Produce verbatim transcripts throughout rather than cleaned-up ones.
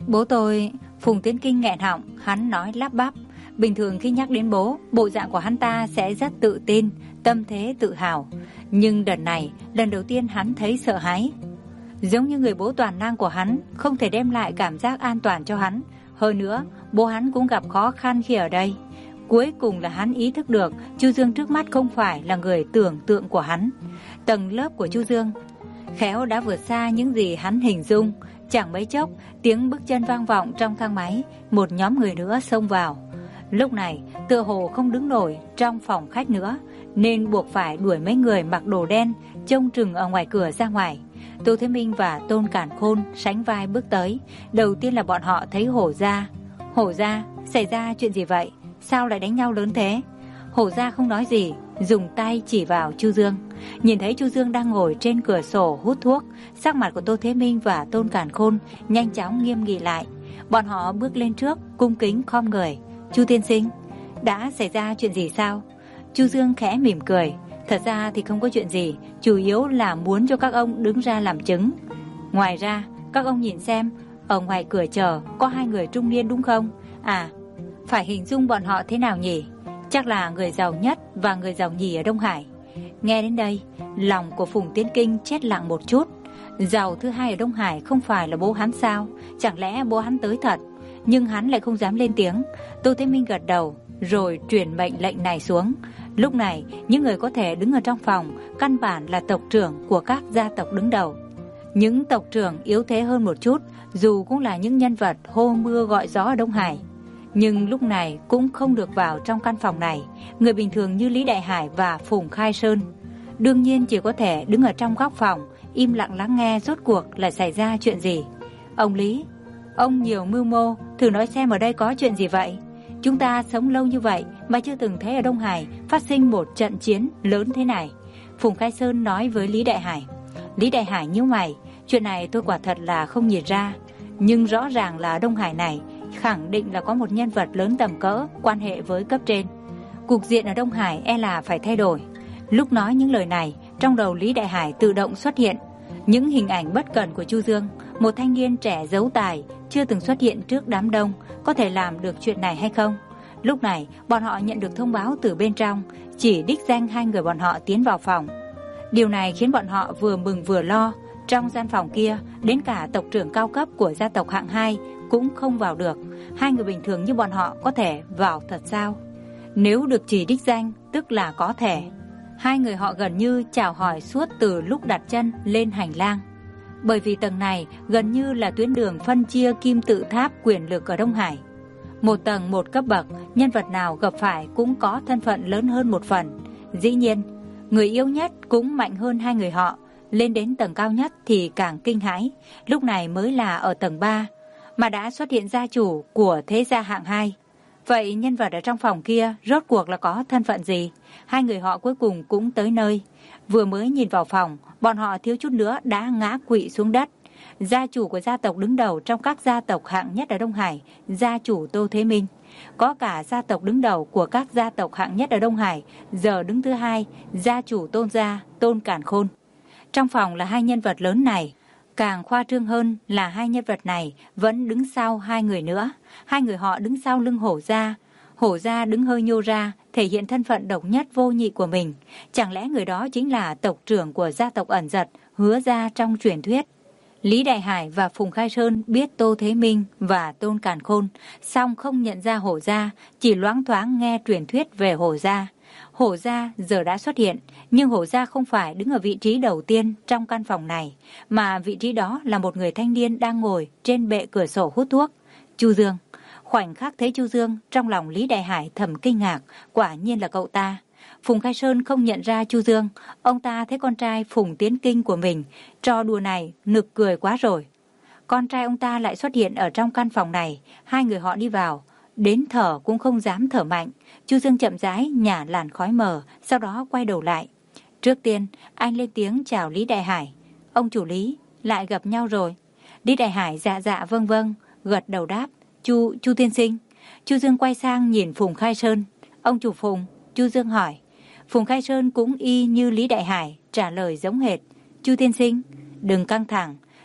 Bố tôi... Phùng Tiến Kinh nghẹn họng, hắn nói lắp bắp. Bình thường khi nhắc đến bố, bộ dạng của hắn ta sẽ rất tự tin, tâm thế tự hào. Nhưng đợt này, lần đầu tiên hắn thấy sợ hãi. Giống như người bố toàn năng của hắn không thể đem lại cảm giác an toàn cho hắn. Hơn nữa, bố hắn cũng gặp khó khăn khi ở đây. Cuối cùng là hắn ý thức được Chu Dương trước mắt không phải là người tưởng tượng của hắn. Tầng lớp của Chu Dương khéo đã vượt xa những gì hắn hình dung. Chẳng mấy chốc, tiếng bước chân vang vọng trong thang máy, một nhóm người nữa xông vào. Lúc này, tựa hồ không đứng nổi trong phòng khách nữa, nên buộc phải đuổi mấy người mặc đồ đen trông chừng ở ngoài cửa ra ngoài. Tô Thế Minh và Tôn Cản Khôn sánh vai bước tới. Đầu tiên là bọn họ thấy Hổ Gia. Hổ Gia, xảy ra chuyện gì vậy? Sao lại đánh nhau lớn thế? Hổ Gia không nói gì, dùng tay chỉ vào Chu Dương. Nhìn thấy Chu Dương đang ngồi trên cửa sổ hút thuốc, sắc mặt của Tô Thế Minh và Tôn Cản Khôn nhanh chóng nghiêm nghị lại. Bọn họ bước lên trước, cung kính khom người. Chu tiên sinh, đã xảy ra chuyện gì sao? Chu Dương khẽ mỉm cười. Thật ra thì không có chuyện gì, chủ yếu là muốn cho các ông đứng ra làm chứng. Ngoài ra, các ông nhìn xem, ở ngoài cửa chờ có hai người trung niên đúng không? À, phải hình dung bọn họ thế nào nhỉ? Chắc là người giàu nhất và người giàu nhì ở Đông Hải. Nghe đến đây, lòng của Phùng Tiến Kinh chết lặng một chút. Giàu thứ hai ở Đông Hải không phải là bố hắn sao? Chẳng lẽ bố hắn tới thật? Nhưng hắn lại không dám lên tiếng. Tô Thế Minh gật đầu, rồi truyền mệnh lệnh này xuống. Lúc này, những người có thể đứng ở trong phòng căn bản là tộc trưởng của các gia tộc đứng đầu. Những tộc trưởng yếu thế hơn một chút, dù cũng là những nhân vật hô mưa gọi gió ở Đông Hải, nhưng lúc này cũng không được vào trong căn phòng này. Người bình thường như Lý Đại Hải và Phùng Khai Sơn đương nhiên chỉ có thể đứng ở trong góc phòng, im lặng lắng nghe rốt cuộc là xảy ra chuyện gì. Ông Lý, ông nhiều mưu mô, thử nói xem ở đây có chuyện gì vậy? Chúng ta sống lâu như vậy mà chưa từng thấy ở Đông Hải phát sinh một trận chiến lớn thế này. Phùng Khai Sơn nói với Lý Đại Hải. Lý Đại Hải nhíu mày, chuyện này tôi quả thật là không nhìn ra, nhưng rõ ràng là Đông Hải này khẳng định là có một nhân vật lớn tầm cỡ quan hệ với cấp trên. Cục diện ở Đông Hải e là phải thay đổi. Lúc nói những lời này, trong đầu Lý Đại Hải tự động xuất hiện những hình ảnh bất cẩn của Chu Dương, một thanh niên trẻ giấu tài, chưa từng xuất hiện trước đám đông, có thể làm được chuyện này hay không? Lúc này, bọn họ nhận được thông báo từ bên trong, chỉ đích danh hai người bọn họ tiến vào phòng. Điều này khiến bọn họ vừa mừng vừa lo. Trong gian phòng kia, đến cả tộc trưởng cao cấp của gia tộc hạng hai cũng không vào được. Hai người bình thường như bọn họ có thể vào thật sao? Nếu được chỉ đích danh, tức là có thể. Hai người họ gần như chào hỏi suốt từ lúc đặt chân lên hành lang. Bởi vì tầng này gần như là tuyến đường phân chia kim tự tháp quyền lực ở Đông Hải. Một tầng một cấp bậc, nhân vật nào gặp phải cũng có thân phận lớn hơn một phần. Dĩ nhiên, người yếu nhất cũng mạnh hơn hai người họ. Lên đến tầng cao nhất thì càng kinh hãi. Lúc này mới là ở tầng ba mà đã xuất hiện gia chủ của thế gia hạng hai. Vậy nhân vật ở trong phòng kia rốt cuộc là có thân phận gì? Hai người họ cuối cùng cũng tới nơi. Vừa mới nhìn vào phòng, bọn họ thiếu chút nữa đã ngã quỵ xuống đất. Gia chủ của gia tộc đứng đầu trong các gia tộc hạng nhất ở Đông Hải, gia chủ Tô Thế Minh. Có cả gia tộc đứng đầu của các gia tộc hạng nhất ở Đông Hải, giờ đứng thứ hai, gia chủ Tôn gia, Tôn Cản Khôn. Trong phòng là hai nhân vật lớn này. Càng khoa trương hơn là hai nhân vật này vẫn đứng sau hai người nữa. Hai người họ đứng sau lưng Hổ Gia. Hổ Gia đứng hơi nhô ra, thể hiện thân phận độc nhất vô nhị của mình. Chẳng lẽ người đó chính là tộc trưởng của gia tộc ẩn giật, Hứa Gia trong truyền thuyết? Lý Đại Hải và Phùng Khai Sơn biết Tô Thế Minh và Tôn Cản Khôn, song không nhận ra Hổ Gia, chỉ loáng thoáng nghe truyền thuyết về Hổ Gia. Hổ Gia giờ đã xuất hiện, nhưng Hổ Gia không phải đứng ở vị trí đầu tiên trong căn phòng này, mà vị trí đó là một người thanh niên đang ngồi trên bệ cửa sổ hút thuốc. Chu Dương. Khoảnh khắc thấy Chu Dương, trong lòng Lý Đại Hải thầm kinh ngạc, quả nhiên là cậu ta. Phùng Khai Sơn không nhận ra Chu Dương, ông ta thấy con trai Phùng Tiến Kinh của mình, trò đùa này nực cười quá rồi. Con trai ông ta lại xuất hiện ở trong căn phòng này, hai người họ đi vào, đến thở cũng không dám thở mạnh. Chu Dương chậm rãi nhả làn khói mờ, sau đó quay đầu lại. Trước tiên, anh lên tiếng chào Lý Đại Hải. Ông chủ Lý, lại gặp nhau rồi. Lý Đại Hải dạ dạ vâng vâng, gật đầu đáp. Chu, Chu tiên sinh. Chu Dương quay sang nhìn Phùng Khai Sơn. Ông chủ Phùng, Chu Dương hỏi. Phùng Khai Sơn cũng y như Lý Đại Hải, trả lời giống hệt. Chu tiên sinh, đừng căng thẳng.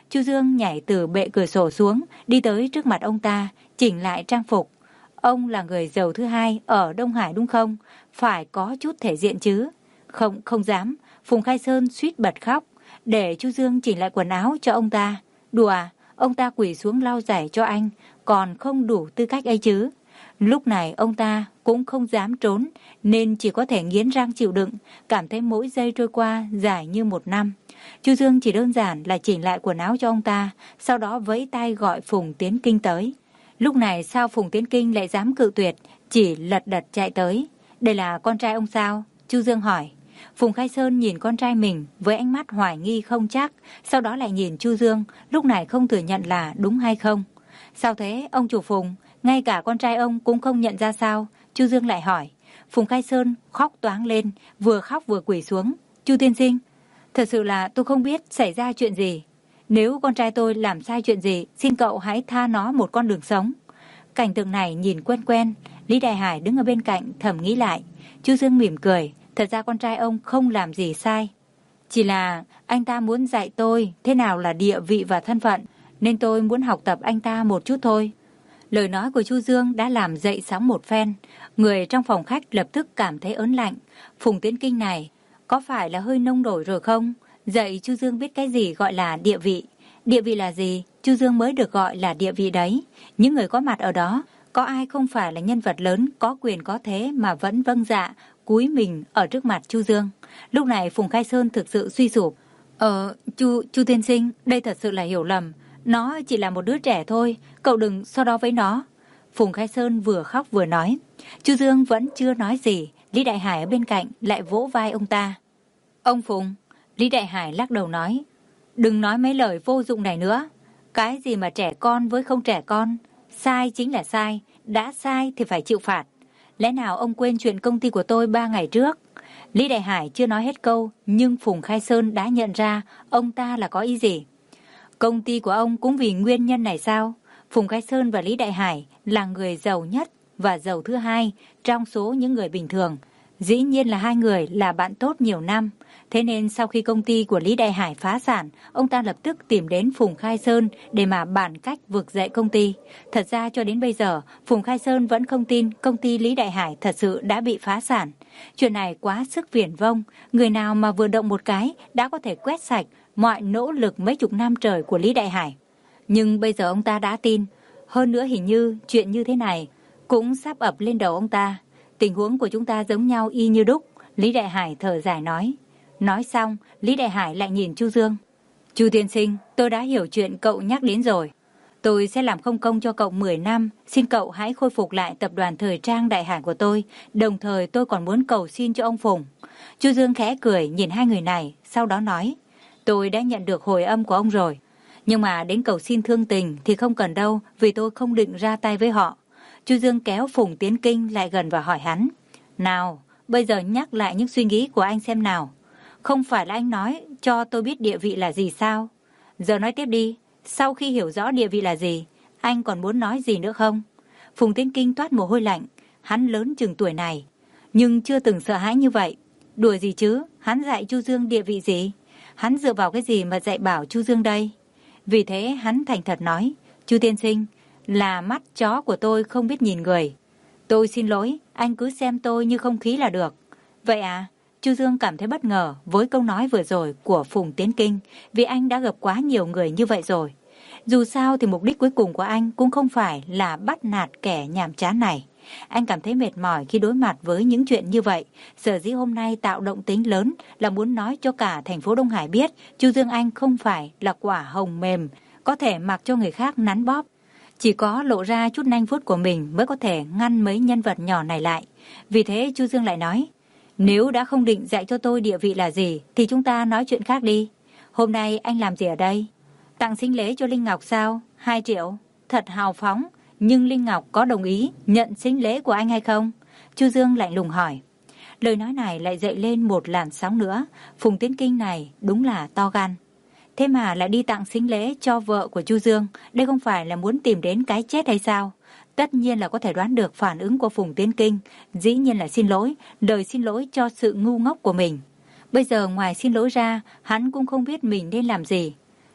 Chu Dương nhảy từ bệ cửa sổ xuống, đi tới trước mặt ông ta, chỉnh lại trang phục. Ông là người giàu thứ hai ở Đông Hải đúng không? Phải có chút thể diện chứ. Không, không dám. Phùng Khai Sơn suýt bật khóc, để Chu Dương chỉnh lại quần áo cho ông ta. Đùa à? Ông ta quỳ xuống lau giày cho anh, còn không đủ tư cách ấy chứ. Lúc này ông ta cũng không dám trốn, nên chỉ có thể nghiến răng chịu đựng, cảm thấy mỗi giây trôi qua dài như một năm. Chu Dương chỉ đơn giản là chỉnh lại quần áo cho ông ta, sau đó vẫy tay gọi Phùng Tiến Kinh tới. Lúc này sao Phùng Tiến Kinh lại dám cự tuyệt, chỉ lật đật chạy tới. Đây là con trai ông sao? Chu Dương hỏi. Phùng Khai Sơn nhìn con trai mình với ánh mắt hoài nghi không chắc, sau đó lại nhìn Chu Dương, lúc này không thừa nhận là đúng hay không. Sao thế, ông chủ Phùng? Ngay cả con trai ông cũng không nhận ra sao? Chu Dương lại hỏi. Phùng Khai Sơn khóc toáng lên, vừa khóc vừa quỳ xuống. Chu tiên sinh, thật sự là tôi không biết xảy ra chuyện gì. Nếu con trai tôi làm sai chuyện gì, xin cậu hãy tha nó một con đường sống. Cảnh tượng này nhìn quen quen, Lý Đại Hải đứng ở bên cạnh thầm nghĩ lại. Chu Dương mỉm cười, thật ra con trai ông không làm gì sai. Chỉ là anh ta muốn dạy tôi thế nào là địa vị và thân phận, nên tôi muốn học tập anh ta một chút thôi. Lời nói của Chu Dương đã làm dậy sóng một phen. Người trong phòng khách lập tức cảm thấy ớn lạnh. Phùng Tiến Kinh này có phải là hơi nông nổi rồi không? Dạy Chu Dương biết cái gì gọi là địa vị. Địa vị là gì? Chu Dương mới được gọi là địa vị đấy. Những người có mặt ở đó, có ai không phải là nhân vật lớn, có quyền có thế mà vẫn vâng dạ, cúi mình ở trước mặt Chu Dương. Lúc này Phùng Khai Sơn thực sự suy sụp. Ờ, Chu, Chu tiên sinh, đây thật sự là hiểu lầm. Nó chỉ là một đứa trẻ thôi, cậu đừng so đo với nó. Phùng Khai Sơn vừa khóc vừa nói. Chu Dương vẫn chưa nói gì, Lý Đại Hải ở bên cạnh lại vỗ vai ông ta. Ông Phùng, Lý Đại Hải lắc đầu nói, đừng nói mấy lời vô dụng này nữa. Cái gì mà trẻ con với không trẻ con, sai chính là sai, đã sai thì phải chịu phạt. Lẽ nào ông quên chuyện công ty của tôi ba ngày trước? Lý Đại Hải chưa nói hết câu, nhưng Phùng Khai Sơn đã nhận ra ông ta là có ý gì. Công ty của ông cũng vì nguyên nhân này sao? Phùng Khai Sơn và Lý Đại Hải là người giàu nhất và giàu thứ hai trong số những người bình thường. Dĩ nhiên là hai người là bạn tốt nhiều năm. Thế nên sau khi công ty của Lý Đại Hải phá sản, ông ta lập tức tìm đến Phùng Khai Sơn để mà bàn cách vực dậy công ty. Thật ra cho đến bây giờ, Phùng Khai Sơn vẫn không tin công ty Lý Đại Hải thật sự đã bị phá sản. Chuyện này quá sức viển vông, người nào mà vừa động một cái đã có thể quét sạch mọi nỗ lực mấy chục năm trời của Lý Đại Hải. Nhưng bây giờ ông ta đã tin. Hơn nữa hình như chuyện như thế này cũng sắp ập lên đầu ông ta. Tình huống của chúng ta giống nhau y như đúc. Lý Đại Hải thở dài nói. Nói xong, Lý Đại Hải lại nhìn Chu Dương. Chu tiên sinh, tôi đã hiểu chuyện cậu nhắc đến rồi. Tôi sẽ làm không công cho cậu mười năm. Xin cậu hãy khôi phục lại tập đoàn thời trang Đại Hải của tôi. Đồng thời tôi còn muốn cầu xin cho ông Phùng. Chu Dương khẽ cười nhìn hai người này, sau đó nói. Tôi đã nhận được hồi âm của ông rồi. Nhưng mà đến cầu xin thương tình thì không cần đâu, vì tôi không định ra tay với họ. Chu Dương kéo Phùng Tiến Kinh lại gần và hỏi hắn. Nào, bây giờ nhắc lại những suy nghĩ của anh xem nào. Không phải là anh nói cho tôi biết địa vị là gì sao? Giờ nói tiếp đi, sau khi hiểu rõ địa vị là gì, anh còn muốn nói gì nữa không? Phùng Tiến Kinh toát mồ hôi lạnh, hắn lớn chừng tuổi này, nhưng chưa từng sợ hãi như vậy. Đùa gì chứ, hắn dạy Chu Dương địa vị gì? Hắn dựa vào cái gì mà dạy bảo Chu Dương đây? Vì thế hắn thành thật nói, Chu tiên sinh, là mắt chó của tôi không biết nhìn người. Tôi xin lỗi, anh cứ xem tôi như không khí là được. Vậy à? Chu Dương cảm thấy bất ngờ với câu nói vừa rồi của Phùng Tiến Kinh, vì anh đã gặp quá nhiều người như vậy rồi. Dù sao thì mục đích cuối cùng của anh cũng không phải là bắt nạt kẻ nhàm chán này. Anh cảm thấy mệt mỏi khi đối mặt với những chuyện như vậy. Sở dĩ hôm nay tạo động tính lớn là muốn nói cho cả thành phố Đông Hải biết Chu Dương Anh không phải là quả hồng mềm, có thể mặc cho người khác nắn bóp. Chỉ có lộ ra chút nanh vuốt của mình mới có thể ngăn mấy nhân vật nhỏ này lại. Vì thế Chu Dương lại nói, nếu đã không định dạy cho tôi địa vị là gì thì chúng ta nói chuyện khác đi. Hôm nay anh làm gì ở đây? Tặng sinh lễ cho Linh Ngọc sao? Hai triệu. Thật hào phóng. Nhưng Linh Ngọc có đồng ý nhận sinh lễ của anh hay không? Chu Dương lạnh lùng hỏi. Lời nói này lại dậy lên một làn sóng nữa. Phùng Tiến Kinh này đúng là to gan. Thế mà lại đi tặng sinh lễ cho vợ của Chu Dương. Đây không phải là muốn tìm đến cái chết hay sao? Tất nhiên là có thể đoán được phản ứng của Phùng Tiến Kinh. Dĩ nhiên là xin lỗi, lời xin lỗi cho sự ngu ngốc của mình. Bây giờ ngoài xin lỗi ra, hắn cũng không biết mình nên làm gì.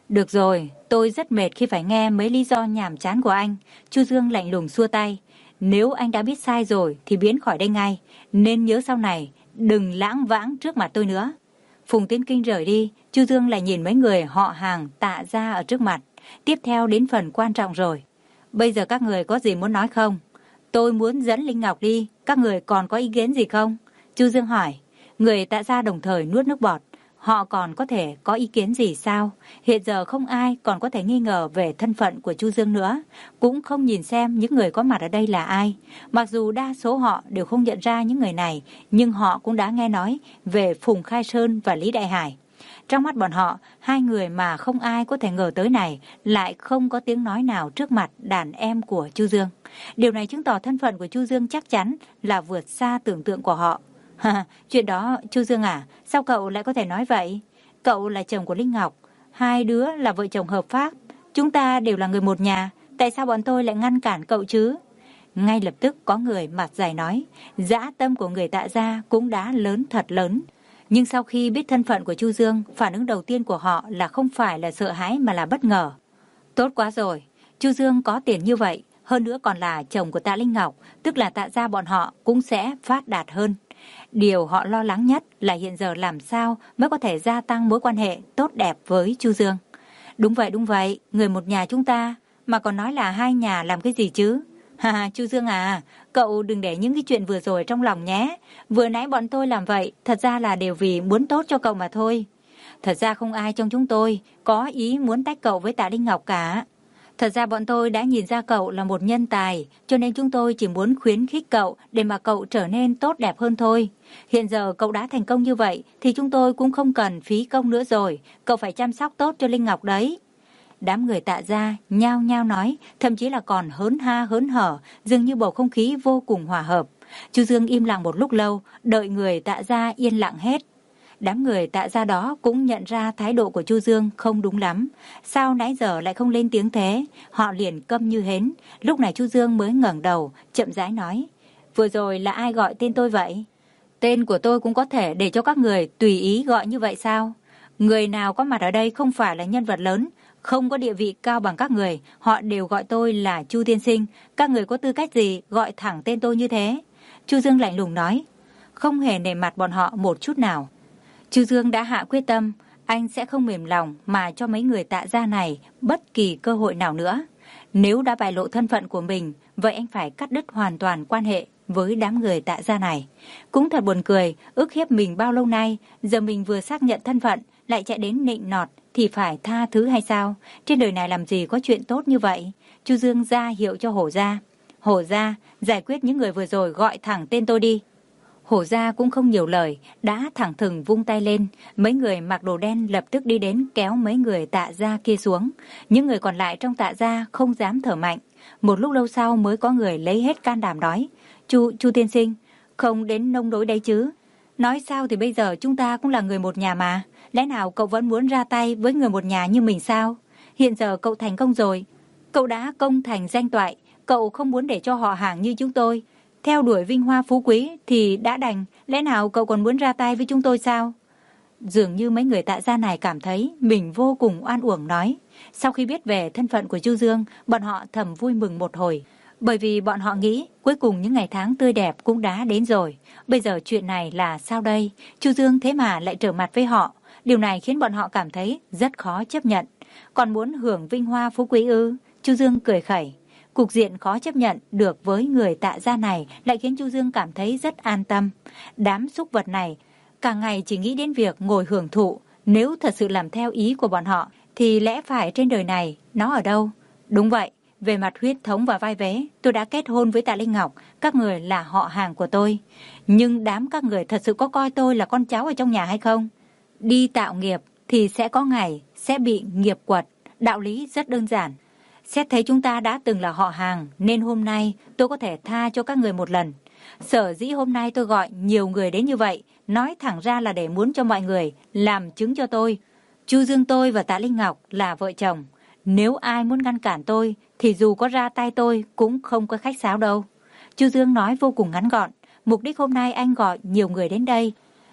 Được rồi, tôi rất mệt khi phải nghe mấy lý do nhàm chán của anh. Chu Dương lạnh lùng xua tay. Nếu anh đã biết sai rồi thì biến khỏi đây ngay. Nên nhớ sau này, đừng lãng vãng trước mặt tôi nữa. Phùng Tiến Kinh rời đi, Chu Dương lại nhìn mấy người họ hàng Tạ gia ở trước mặt. Tiếp theo đến phần quan trọng rồi. Bây giờ các người có gì muốn nói không? Tôi muốn dẫn Linh Ngọc đi, các người còn có ý kiến gì không? Chu Dương hỏi. Người Tạ gia đồng thời nuốt nước bọt. Họ còn có thể có ý kiến gì sao? Hiện giờ không ai còn có thể nghi ngờ về thân phận của Chu Dương nữa. Cũng không nhìn xem những người có mặt ở đây là ai. Mặc dù đa số họ đều không nhận ra những người này, nhưng họ cũng đã nghe nói về Phùng Khai Sơn và Lý Đại Hải. Trong mắt bọn họ, hai người mà không ai có thể ngờ tới này lại không có tiếng nói nào trước mặt đàn em của Chu Dương. Điều này chứng tỏ thân phận của Chu Dương chắc chắn là vượt xa tưởng tượng của họ. Chuyện đó, Chu Dương à, sao cậu lại có thể nói vậy? Cậu là chồng của Linh Ngọc, hai đứa là vợ chồng hợp pháp. Chúng ta đều là người một nhà, tại sao bọn tôi lại ngăn cản cậu chứ? Ngay lập tức có người mặt dày nói, dã tâm của người Tạ gia cũng đã lớn thật lớn. Nhưng sau khi biết thân phận của Chu Dương, phản ứng đầu tiên của họ là không phải là sợ hãi mà là bất ngờ. Tốt quá rồi, Chu Dương có tiền như vậy, hơn nữa còn là chồng của Tạ Linh Ngọc, tức là Tạ gia bọn họ cũng sẽ phát đạt hơn. Điều họ lo lắng nhất là hiện giờ làm sao mới có thể gia tăng mối quan hệ tốt đẹp với Chu Dương. Đúng vậy, đúng vậy, người một nhà chúng ta, mà còn nói là hai nhà làm cái gì chứ? Ha ha, Chu Dương à, cậu đừng để những cái chuyện vừa rồi trong lòng nhé. Vừa nãy bọn tôi làm vậy, thật ra là đều vì muốn tốt cho cậu mà thôi. Thật ra không ai trong chúng tôi có ý muốn tách cậu với Tạ Linh Ngọc cả. Thật ra bọn tôi đã nhìn ra cậu là một nhân tài, cho nên chúng tôi chỉ muốn khuyến khích cậu để mà cậu trở nên tốt đẹp hơn thôi. Hiện giờ cậu đã thành công như vậy thì chúng tôi cũng không cần phí công nữa rồi, cậu phải chăm sóc tốt cho Linh Ngọc đấy. Đám người Tạ gia nhao nhao nói, thậm chí là còn hớn ha hớn hở, dường như bầu không khí vô cùng hòa hợp. Chu Dương im lặng một lúc lâu, đợi người Tạ gia yên lặng hết. Đám người Tạ gia đó cũng nhận ra thái độ của Chu Dương không đúng lắm. Sao nãy giờ lại không lên tiếng thế? Họ liền câm như hến. Lúc này Chu Dương mới ngẩng đầu, chậm rãi nói. Vừa rồi là ai gọi tên tôi vậy? Tên của tôi cũng có thể để cho các người tùy ý gọi như vậy sao? Người nào có mặt ở đây không phải là nhân vật lớn, không có địa vị cao bằng các người, họ đều gọi tôi là Chu tiên sinh. Các người có tư cách gì gọi thẳng tên tôi như thế? Chu Dương lạnh lùng nói, không hề nể mặt bọn họ một chút nào. Chu Dương đã hạ quyết tâm, anh sẽ không mềm lòng mà cho mấy người Tạ gia này bất kỳ cơ hội nào nữa. Nếu đã bại lộ thân phận của mình, vậy anh phải cắt đứt hoàn toàn quan hệ với đám người Tạ gia này. Cũng thật buồn cười, ức hiếp mình bao lâu nay, giờ mình vừa xác nhận thân phận, lại chạy đến nịnh nọt thì phải tha thứ hay sao? Trên đời này làm gì có chuyện tốt như vậy? Chu Dương ra hiệu cho Hổ gia. Hổ gia, giải quyết những người vừa rồi gọi thẳng tên tôi đi. Hổ gia cũng không nhiều lời, đã thẳng thừng vung tay lên. Mấy người mặc đồ đen lập tức đi đến kéo mấy người Tạ gia kia xuống. Những người còn lại trong Tạ gia không dám thở mạnh. Một lúc lâu sau mới có người lấy hết can đảm nói. Chu, Chu tiên sinh, không đến nông nỗi đấy chứ. Nói sao thì bây giờ chúng ta cũng là người một nhà mà. Lẽ nào cậu vẫn muốn ra tay với người một nhà như mình sao? Hiện giờ cậu thành công rồi. Cậu đã công thành danh toại. Cậu không muốn để cho họ hàng như chúng tôi theo đuổi vinh hoa phú quý thì đã đành. Lẽ nào cậu còn muốn ra tay với chúng tôi sao? Dường như mấy người Tạ gia này cảm thấy mình vô cùng oan uổng nói. Sau khi biết về thân phận của Chu Dương, bọn họ thầm vui mừng một hồi. Bởi vì bọn họ nghĩ cuối cùng những ngày tháng tươi đẹp cũng đã đến rồi. Bây giờ chuyện này là sao đây? Chu Dương thế mà lại trở mặt với họ. Điều này khiến bọn họ cảm thấy rất khó chấp nhận. Còn muốn hưởng vinh hoa phú quý ư? Chu Dương cười khẩy. Cục diện khó chấp nhận được với người Tạ gia này lại khiến Chu Dương cảm thấy rất an tâm. Đám súc vật này cả ngày chỉ nghĩ đến việc ngồi hưởng thụ. Nếu thật sự làm theo ý của bọn họ thì lẽ phải trên đời này nó ở đâu? Đúng vậy, về mặt huyết thống và vai vế, tôi đã kết hôn với Tạ Linh Ngọc. Các người là họ hàng của tôi. Nhưng đám các người thật sự có coi tôi là con cháu ở trong nhà hay không? Đi tạo nghiệp thì sẽ có ngày sẽ bị nghiệp quật. Đạo lý rất đơn giản. Xét thấy chúng ta đã từng là họ hàng nên hôm nay tôi có thể tha cho các người một lần. Sở dĩ hôm nay tôi gọi nhiều người đến như vậy, nói thẳng ra là để muốn cho mọi người làm chứng cho tôi. Chu Dương tôi và Tạ Linh Ngọc là vợ chồng. Nếu ai muốn ngăn cản tôi thì dù có ra tay tôi cũng không có khách sáo đâu. Chu Dương nói vô cùng ngắn gọn. Mục đích hôm nay anh gọi nhiều người đến đây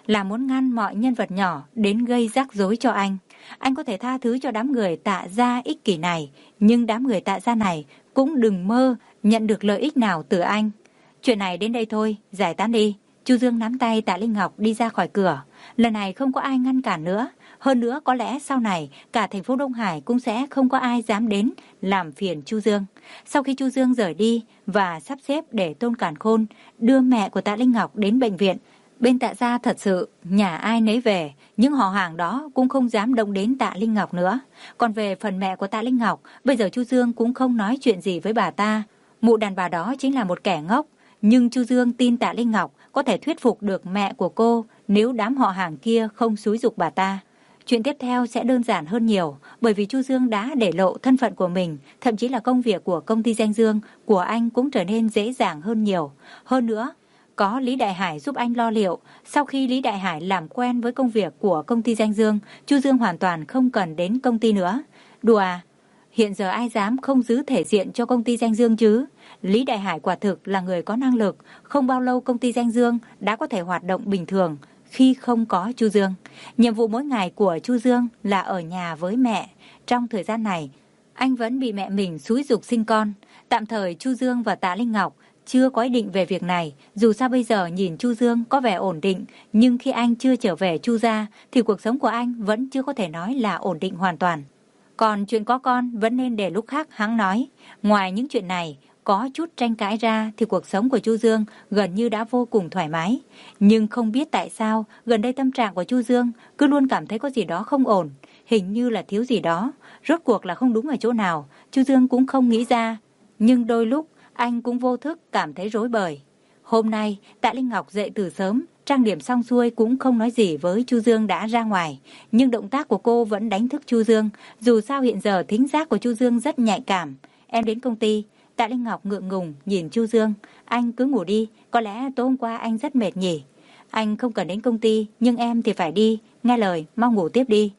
là muốn ngăn mọi nhân vật nhỏ đến gây rắc rối cho anh. Anh có thể tha thứ cho đám người Tạ gia ích kỷ này, nhưng đám người Tạ gia này cũng đừng mơ nhận được lợi ích nào từ anh. Chuyện này đến đây thôi, giải tán đi. Chu Dương nắm tay Tạ Linh Ngọc đi ra khỏi cửa. Lần này không có ai ngăn cản nữa. Hơn nữa có lẽ sau này cả thành phố Đông Hải cũng sẽ không có ai dám đến làm phiền Chu Dương. Sau khi Chu Dương rời đi và sắp xếp để Tôn Càn Khôn đưa mẹ của Tạ Linh Ngọc đến bệnh viện, bên Tạ gia thật sự nhà ai nấy về, những họ hàng đó cũng không dám động đến Tạ Linh Ngọc nữa. Còn về phần mẹ của Tạ Linh Ngọc, bây giờ Chu Dương cũng không nói chuyện gì với bà ta. Mụ đàn bà đó chính là một kẻ ngốc, nhưng Chu Dương tin Tạ Linh Ngọc có thể thuyết phục được mẹ của cô nếu đám họ hàng kia không xúi giục bà ta. Chuyện tiếp theo sẽ đơn giản hơn nhiều, bởi vì Chu Dương đã để lộ thân phận của mình, thậm chí là công việc của công ty Danh Dương của anh cũng trở nên dễ dàng hơn nhiều. Hơn nữa, có Lý Đại Hải giúp anh lo liệu. Sau khi Lý Đại Hải làm quen với công việc của công ty Danh Dương, Chu Dương hoàn toàn không cần đến công ty nữa. Đùa à? Hiện giờ ai dám không giữ thể diện cho công ty Danh Dương chứ? Lý Đại Hải quả thực là người có năng lực. Không bao lâu công ty Danh Dương đã có thể hoạt động bình thường khi không có Chu Dương. Nhiệm vụ mỗi ngày của Chu Dương là ở nhà với mẹ. Trong thời gian này, anh vẫn bị mẹ mình xúi giục sinh con. Tạm thời Chu Dương và Tạ Linh Ngọc chưa có ý định về việc này. Dù sao bây giờ nhìn Chu Dương có vẻ ổn định, nhưng khi anh chưa trở về Chu gia thì cuộc sống của anh vẫn chưa có thể nói là ổn định hoàn toàn. Còn chuyện có con vẫn nên để lúc khác hắn nói. Ngoài những chuyện này, có chút tranh cãi ra thì cuộc sống của Chu Dương gần như đã vô cùng thoải mái. Nhưng không biết tại sao gần đây tâm trạng của Chu Dương cứ luôn cảm thấy có gì đó không ổn, hình như là thiếu gì đó. Rốt cuộc là không đúng ở chỗ nào, Chu Dương cũng không nghĩ ra. Nhưng đôi lúc anh cũng vô thức cảm thấy rối bời. Hôm nay Tạ Linh Ngọc dậy từ sớm, trang điểm xong xuôi cũng không nói gì với Chu Dương đã ra ngoài. Nhưng động tác của cô vẫn đánh thức Chu Dương. Dù sao hiện giờ thính giác của Chu Dương rất nhạy cảm. Em đến công ty. Tạ Linh Ngọc ngượng ngùng nhìn Chu Dương. Anh cứ ngủ đi, có lẽ tối hôm qua anh rất mệt nhỉ. Anh không cần đến công ty, nhưng em thì phải đi. Nghe lời, mau ngủ tiếp đi.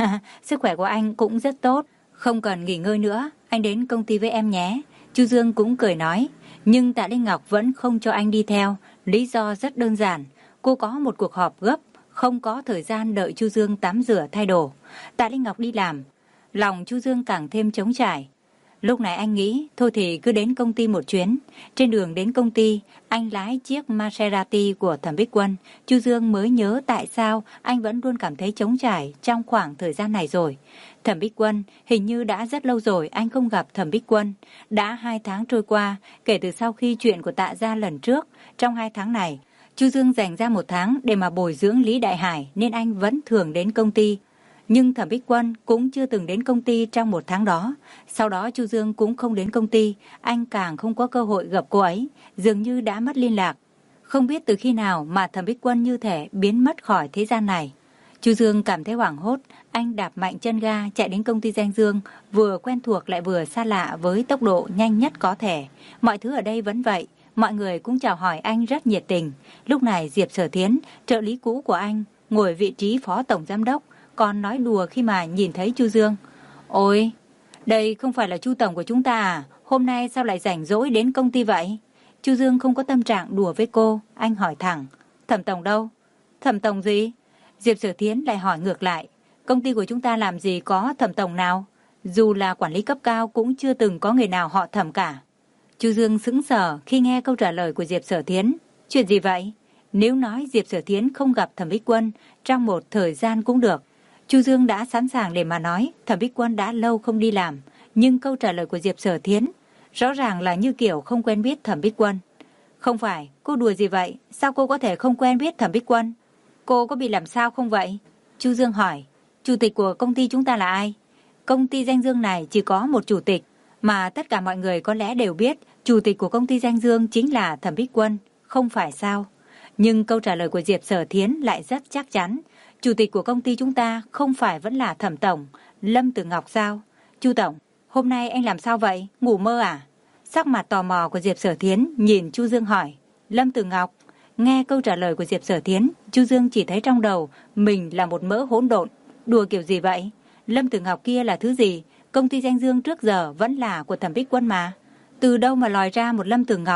Sức khỏe của anh cũng rất tốt, không cần nghỉ ngơi nữa. Anh đến công ty với em nhé. Chu Dương cũng cười nói. Nhưng Tạ Linh Ngọc vẫn không cho anh đi theo. Lý do rất đơn giản. Cô có một cuộc họp gấp, không có thời gian đợi Chu Dương tắm rửa thay đồ. Tạ Linh Ngọc đi làm, lòng Chu Dương càng thêm trống trải. Lúc này anh nghĩ, thôi thì cứ đến công ty một chuyến. Trên đường đến công ty, anh lái chiếc Maserati của Thẩm Bích Quân. Chu Dương mới nhớ tại sao anh vẫn luôn cảm thấy trống trải trong khoảng thời gian này rồi. Thẩm Bích Quân, hình như đã rất lâu rồi anh không gặp Thẩm Bích Quân. Đã hai tháng trôi qua, kể từ sau khi chuyện của Tạ gia lần trước. Trong hai tháng này, Chu Dương dành ra một tháng để mà bồi dưỡng Lý Đại Hải nên anh vẫn thường đến công ty. Nhưng Thẩm Bích Quân cũng chưa từng đến công ty trong một tháng đó. Sau đó Chu Dương cũng không đến công ty, anh càng không có cơ hội gặp cô ấy, dường như đã mất liên lạc. Không biết từ khi nào mà Thẩm Bích Quân như thể biến mất khỏi thế gian này. Chu Dương cảm thấy hoảng hốt, anh đạp mạnh chân ga chạy đến công ty Danh Dương, vừa quen thuộc lại vừa xa lạ với tốc độ nhanh nhất có thể. Mọi thứ ở đây vẫn vậy, mọi người cũng chào hỏi anh rất nhiệt tình. Lúc này Diệp Sở Thiến, trợ lý cũ của anh, ngồi vị trí phó tổng giám đốc, còn nói đùa khi mà nhìn thấy Chu Dương. Ôi, đây không phải là Chu tổng của chúng ta à? Hôm nay sao lại rảnh rỗi đến công ty vậy? Chu Dương không có tâm trạng đùa với cô, anh hỏi thẳng. Thẩm tổng đâu? Thẩm tổng gì? Diệp Sở Thiến lại hỏi ngược lại. Công ty của chúng ta làm gì có thẩm tổng nào? Dù là quản lý cấp cao cũng chưa từng có người nào họ Thẩm cả. Chu Dương sững sờ khi nghe câu trả lời của Diệp Sở Thiến. Chuyện gì vậy? Nếu nói Diệp Sở Thiến không gặp Thẩm Bích Quân trong một thời gian cũng được. Chu Dương đã sẵn sàng để mà nói Thẩm Bích Quân đã lâu không đi làm. Nhưng câu trả lời của Diệp Sở Thiến rõ ràng là như kiểu không quen biết Thẩm Bích Quân. Không phải, cô đùa gì vậy? Sao cô có thể không quen biết Thẩm Bích Quân? Cô có bị làm sao không vậy? Chu Dương hỏi. Chủ tịch của công ty chúng ta là ai? Công ty Danh Dương này chỉ có một chủ tịch, mà tất cả mọi người có lẽ đều biết chủ tịch của công ty Danh Dương chính là Thẩm Bích Quân, không phải sao? Nhưng câu trả lời của Diệp Sở Thiến lại rất chắc chắn. Chủ tịch của công ty chúng ta không phải vẫn là Thẩm tổng, Lâm Tử Ngọc sao? Chu tổng, hôm nay anh làm sao vậy? Ngủ mơ à? Sắc mặt tò mò của Diệp Sở Thiến nhìn Chu Dương hỏi. Lâm Tử Ngọc? Nghe câu trả lời của Diệp Sở Thiến, Chu Dương chỉ thấy trong đầu mình là một mỡ hỗn độn. Đùa kiểu gì vậy? Lâm Tử Ngọc kia là thứ gì? Công ty Danh Dương trước giờ vẫn là của Thẩm Bích Quân mà. Từ đâu mà lòi ra một Lâm Tử Ngọc?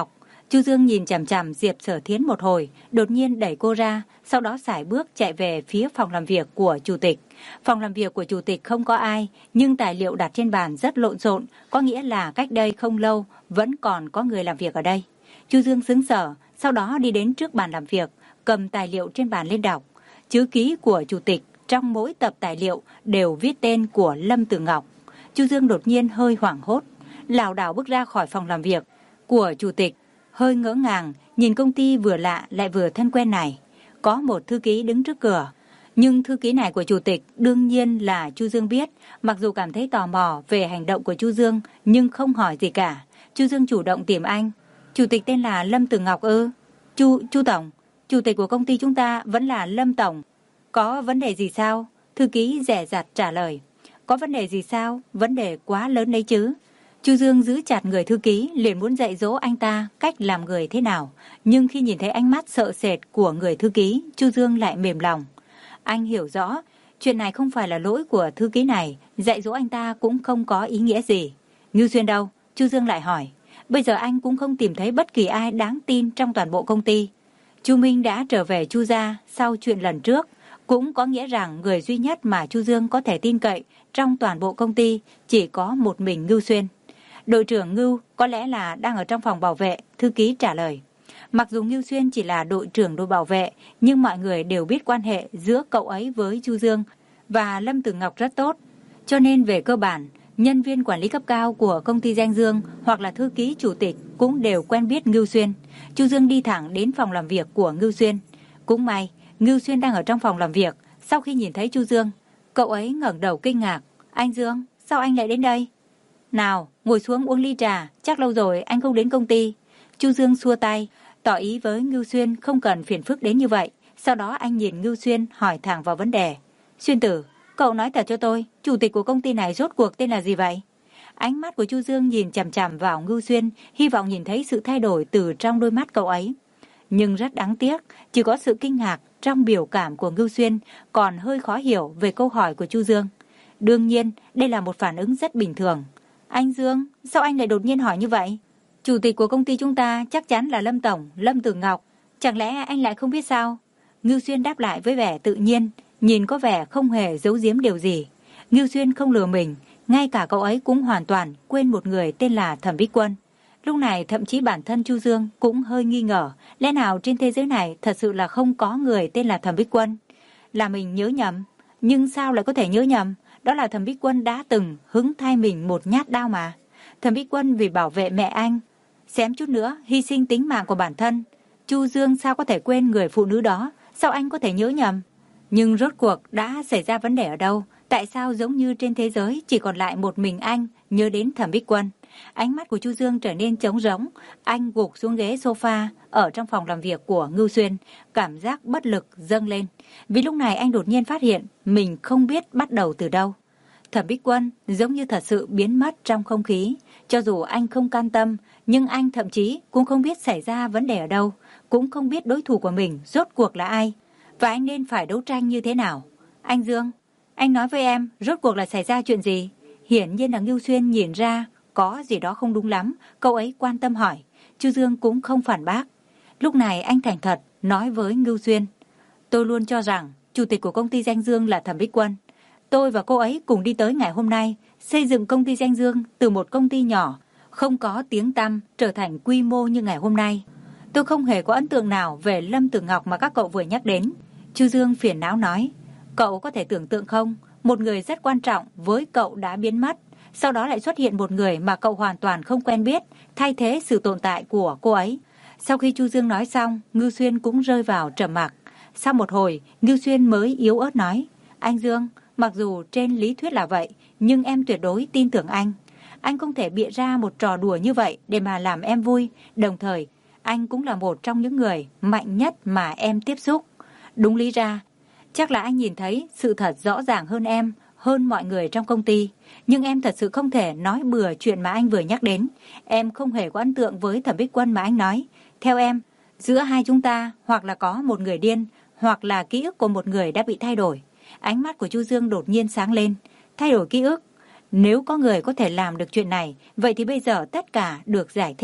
Chu Dương nhìn chằm chằm Diệp Sở Thiến một hồi, đột nhiên đẩy cô ra, sau đó sải bước chạy về phía phòng làm việc của chủ tịch. Phòng làm việc của chủ tịch không có ai, nhưng tài liệu đặt trên bàn rất lộn xộn, có nghĩa là cách đây không lâu vẫn còn có người làm việc ở đây. Chu Dương sững sờ, sau đó đi đến trước bàn làm việc, cầm tài liệu trên bàn lên đọc. Chữ ký của chủ tịch trong mỗi tập tài liệu đều viết tên của Lâm Tử Ngọc. Chu Dương đột nhiên hơi hoảng hốt, lảo đảo bước ra khỏi phòng làm việc của chủ tịch, hơi ngỡ ngàng nhìn công ty vừa lạ lại vừa thân quen này. Có một thư ký đứng trước cửa, nhưng thư ký này của chủ tịch đương nhiên là Chu Dương biết. Mặc dù cảm thấy tò mò về hành động của Chu Dương, nhưng không hỏi gì cả. Chu Dương chủ động tìm anh. Chủ tịch tên là Lâm Tử Ngọc ư? Chu Chu tổng, chủ tịch của công ty chúng ta vẫn là Lâm tổng. Có vấn đề gì sao? Thư ký dè dặt trả lời. Có vấn đề gì sao? Vấn đề quá lớn đấy chứ. Chu Dương giữ chặt người thư ký, liền muốn dạy dỗ anh ta cách làm người thế nào. Nhưng khi nhìn thấy ánh mắt sợ sệt của người thư ký, Chu Dương lại mềm lòng. Anh hiểu rõ, chuyện này không phải là lỗi của thư ký này, dạy dỗ anh ta cũng không có ý nghĩa gì. Ngưu Xuyên đâu? Chu Dương lại hỏi. Bây giờ anh cũng không tìm thấy bất kỳ ai đáng tin trong toàn bộ công ty. Chu Minh đã trở về Chu gia sau chuyện lần trước, cũng có nghĩa rằng người duy nhất mà Chu Dương có thể tin cậy trong toàn bộ công ty chỉ có một mình Ngưu Xuyên. Đội trưởng Ngưu có lẽ là đang ở trong phòng bảo vệ, thư ký trả lời. Mặc dù Ngưu Xuyên chỉ là đội trưởng đội bảo vệ, nhưng mọi người đều biết quan hệ giữa cậu ấy với Chu Dương và Lâm Tử Ngọc rất tốt. Cho nên về cơ bản, nhân viên quản lý cấp cao của công ty Danh Dương hoặc là thư ký chủ tịch cũng đều quen biết Ngưu Xuyên. Chu Dương đi thẳng đến phòng làm việc của Ngưu Xuyên. Cũng may, Ngưu Xuyên đang ở trong phòng làm việc. Sau khi nhìn thấy Chu Dương, cậu ấy ngẩng đầu kinh ngạc. Anh Dương, sao anh lại đến đây? Nào, ngồi xuống uống ly trà, chắc lâu rồi anh không đến công ty. Chu Dương xua tay, tỏ ý với Ngưu Xuyên không cần phiền phức đến như vậy. Sau đó anh nhìn Ngưu Xuyên hỏi thẳng vào vấn đề. Xuyên tử, cậu nói thật cho tôi, chủ tịch của công ty này rốt cuộc tên là gì vậy? Ánh mắt của Chu Dương nhìn chằm chằm vào Ngưu Xuyên, hy vọng nhìn thấy sự thay đổi từ trong đôi mắt cậu ấy. Nhưng rất đáng tiếc, chỉ có sự kinh ngạc trong biểu cảm của Ngưu Xuyên, còn hơi khó hiểu về câu hỏi của Chu Dương. Đương nhiên, đây là một phản ứng rất bình thường. Anh Dương, sao anh lại đột nhiên hỏi như vậy? Chủ tịch của công ty chúng ta chắc chắn là Lâm Tổng, Lâm Tử Ngọc. Chẳng lẽ anh lại không biết sao? Ngưu Xuyên đáp lại với vẻ tự nhiên, nhìn có vẻ không hề giấu giếm điều gì. Ngưu Xuyên không lừa mình, ngay cả cậu ấy cũng hoàn toàn quên một người tên là Thẩm Bích Quân. Lúc này thậm chí bản thân Chu Dương cũng hơi nghi ngờ, lẽ nào trên thế giới này thật sự là không có người tên là Thẩm Bích Quân? Là mình nhớ nhầm, nhưng sao lại có thể nhớ nhầm? Đó là Thẩm Bích Quân đã từng hứng thay mình một nhát đao mà. Thẩm Bích Quân vì bảo vệ mẹ anh, xém chút nữa hy sinh tính mạng của bản thân. Chu Dương sao có thể quên người phụ nữ đó? Sao anh có thể nhớ nhầm? Nhưng rốt cuộc đã xảy ra vấn đề ở đâu? Tại sao giống như trên thế giới chỉ còn lại một mình anh nhớ đến Thẩm Bích Quân? Ánh mắt của Chu Dương trở nên trống rỗng. Anh gục xuống ghế sofa ở trong phòng làm việc của Ngưu Xuyên, cảm giác bất lực dâng lên. Vì lúc này anh đột nhiên phát hiện mình không biết bắt đầu từ đâu. Thẩm Bích Quân giống như thật sự biến mất trong không khí. Cho dù anh không can tâm, nhưng anh thậm chí cũng không biết xảy ra vấn đề ở đâu, cũng không biết đối thủ của mình rốt cuộc là ai, và anh nên phải đấu tranh như thế nào. Anh Dương, anh nói với em, rốt cuộc là xảy ra chuyện gì? Hiển nhiên là Ngưu Xuyên nhìn ra có gì đó không đúng lắm, cậu ấy quan tâm hỏi. Chu Dương cũng không phản bác. Lúc này anh thành thật nói với Ngưu Xuyên. Tôi luôn cho rằng chủ tịch của công ty Danh Dương là Thẩm Bích Quân. Tôi và cô ấy cùng đi tới ngày hôm nay, xây dựng công ty Danh Dương từ một công ty nhỏ, không có tiếng tăm trở thành quy mô như ngày hôm nay. Tôi không hề có ấn tượng nào về Lâm Tử Ngọc mà các cậu vừa nhắc đến. Chu Dương phiền não nói. Cậu có thể tưởng tượng không? Một người rất quan trọng với cậu đã biến mất. Sau đó lại xuất hiện một người mà cậu hoàn toàn không quen biết, thay thế sự tồn tại của cô ấy. Sau khi Chu Dương nói xong, Ngưu Xuyên cũng rơi vào trầm mặc. Sau một hồi, Ngưu Xuyên mới yếu ớt nói. Anh Dương, mặc dù trên lý thuyết là vậy, nhưng em tuyệt đối tin tưởng anh. Anh không thể bịa ra một trò đùa như vậy để mà làm em vui. Đồng thời, anh cũng là một trong những người mạnh nhất mà em tiếp xúc. Đúng lý ra, chắc là anh nhìn thấy sự thật rõ ràng hơn em, hơn mọi người trong công ty. Nhưng em thật sự không thể nói bừa chuyện mà anh vừa nhắc đến. Em không hề có ấn tượng với Thẩm Bích Quân mà anh nói. Theo em, giữa hai chúng ta hoặc là có một người điên, hoặc là ký ức của một người đã bị thay đổi. Ánh mắt của Chu Dương đột nhiên sáng lên. Thay đổi ký ức? Nếu có người có thể làm được chuyện này, vậy thì bây giờ tất cả được giải thích.